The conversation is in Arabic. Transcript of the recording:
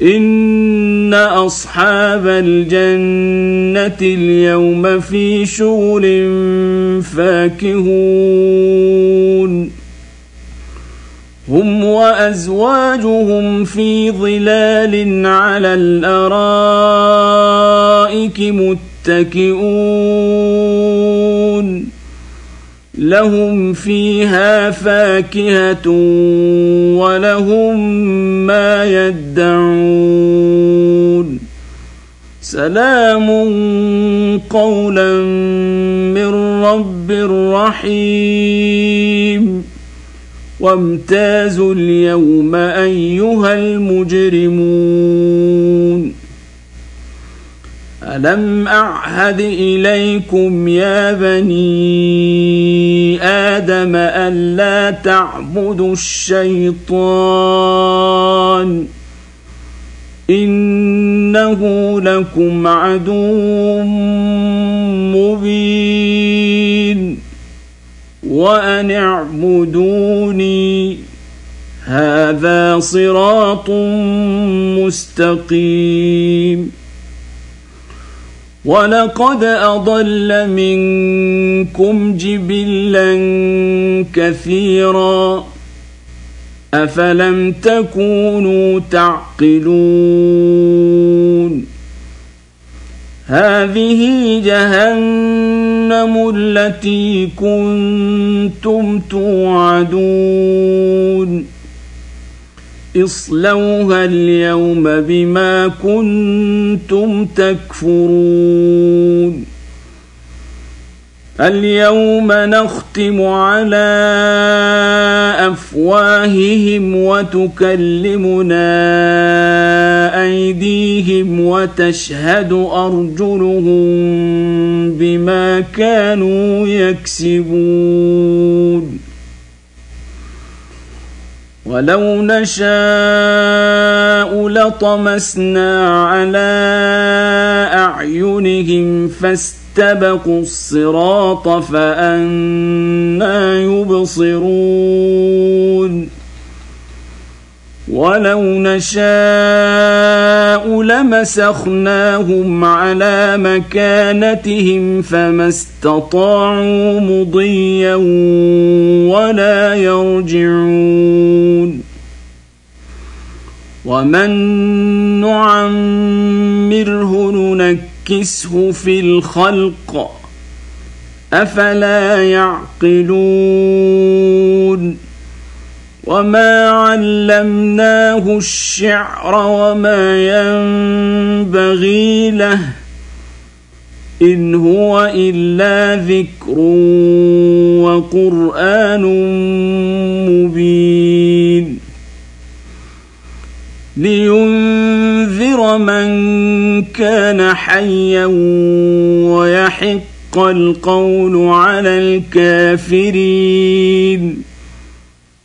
إن أصحاب الجنة اليوم في شغل فاكهون هم وأزواجهم في ظلال على الأرائك متكئون لهم فيها فاكهة ولهم ما يدعون سلام قولا من رب رحيم وامتازوا اليوم أيها المجرمون ألم أعهد إليكم يا بني آدم ألا تعبدوا الشيطان إنه لكم عدو مبين وأن اعبدوني هذا صراط مستقيم ولقد أضل منكم جبلا كثيرا أفلم تكونوا تعقلون هذه جهنم التي كنتم توعدون اصلوها اليوم بما كنتم تكفرون اليوم نختم على أفواههم وتكلمنا أيديهم وتشهد أرجلهم بما كانوا يكسبون ولو نشاء لطمسنا على أعينهم فاستبقوا الصراط فأنى يبصرون ولو نشاء لمسخناهم على مكانتهم فما استطاعوا مضيا ولا يرجعون ومن نعمره ننكسه في الخلق أفلا يعقلون وما علمناه الشعر وما ينبغي له إن هو إلا ذكر وقرآن مبين لينذر من كان حيا ويحق القول على الكافرين